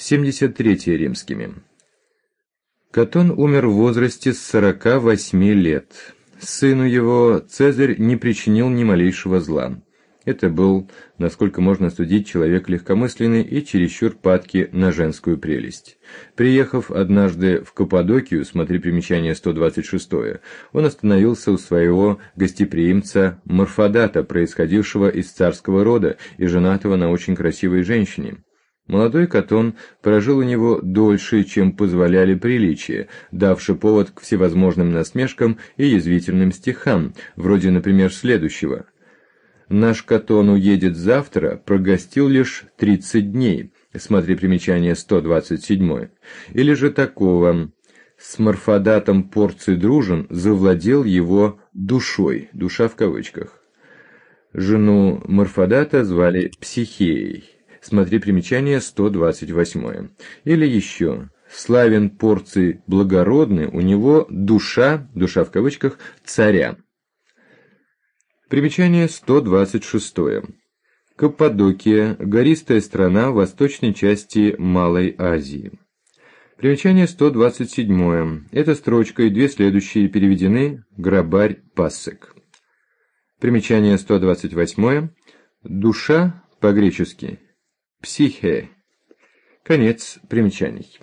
73 римскими. Катон умер в возрасте 48 лет. Сыну его Цезарь не причинил ни малейшего зла. Это был, насколько можно судить, человек легкомысленный и чересчур падкий на женскую прелесть. Приехав однажды в Каппадокию, смотри примечание 126, он остановился у своего гостеприимца Морфодата, происходившего из царского рода и женатого на очень красивой женщине. Молодой Катон прожил у него дольше, чем позволяли приличия, давши повод к всевозможным насмешкам и язвительным стихам, вроде, например, следующего: «Наш Катон уедет завтра, прогостил лишь 30 дней», смотри примечание 127, или же такого: «С Морфодатом Порций дружен, завладел его душой», душа в кавычках. Жену Морфодата звали Психеей. Смотри примечание 128. Или еще: «Славен Порций благородный, у него душа, душа в кавычках, царя». Примечание 126. Каппадокия – гористая страна в восточной части Малой Азии. Примечание 127. Эта строчка и две следующие переведены «Грабарь Пассек». Примечание 128. Душа по-гречески «психе». Конец примечаний.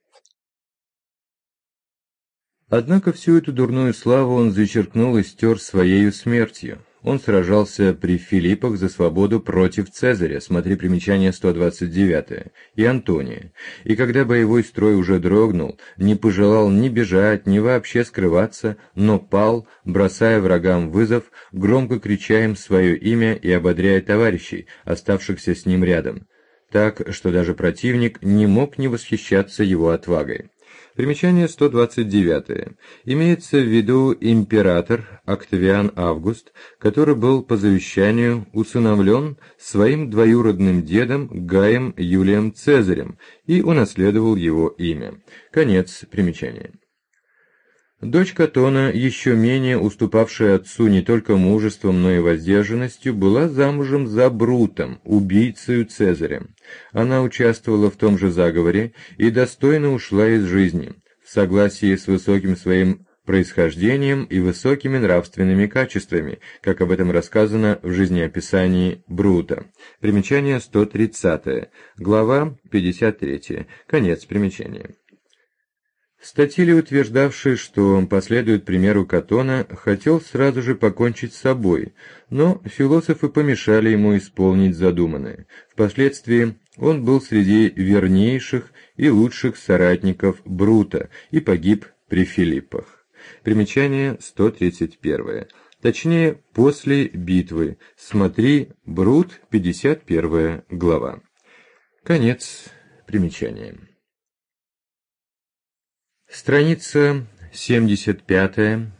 Однако всю эту дурную славу он зачеркнул и стер своею смертью. Он сражался при Филиппах за свободу против Цезаря, смотри примечание 129, и Антония, и когда боевой строй уже дрогнул, не пожелал ни бежать, ни вообще скрываться, но пал, бросая врагам вызов, громко крича им свое имя и ободряя товарищей, оставшихся с ним рядом, так, что даже противник не мог не восхищаться его отвагой. Примечание 129. Имеется в виду император Октавиан Август, который был по завещанию усыновлен своим двоюродным дедом Гаем Юлием Цезарем и унаследовал его имя. Конец примечания. Дочь Катона, еще менее уступавшая отцу не только мужеством, но и воздержанностью, была замужем за Брутом, убийцею Цезаря. Она участвовала в том же заговоре и достойно ушла из жизни, в согласии с высоким своим происхождением и высокими нравственными качествами, как об этом рассказано в жизнеописании Брута. Примечание 130, глава 53, конец примечания. Статили, утверждавший, что он последует примеру Катона, хотел сразу же покончить с собой, но философы помешали ему исполнить задуманное. Впоследствии он был среди вернейших и лучших соратников Брута и погиб при Филиппах. Примечание 131. Точнее, после битвы. Смотри, Брут, 51 глава. Конец примечания. Страница 75,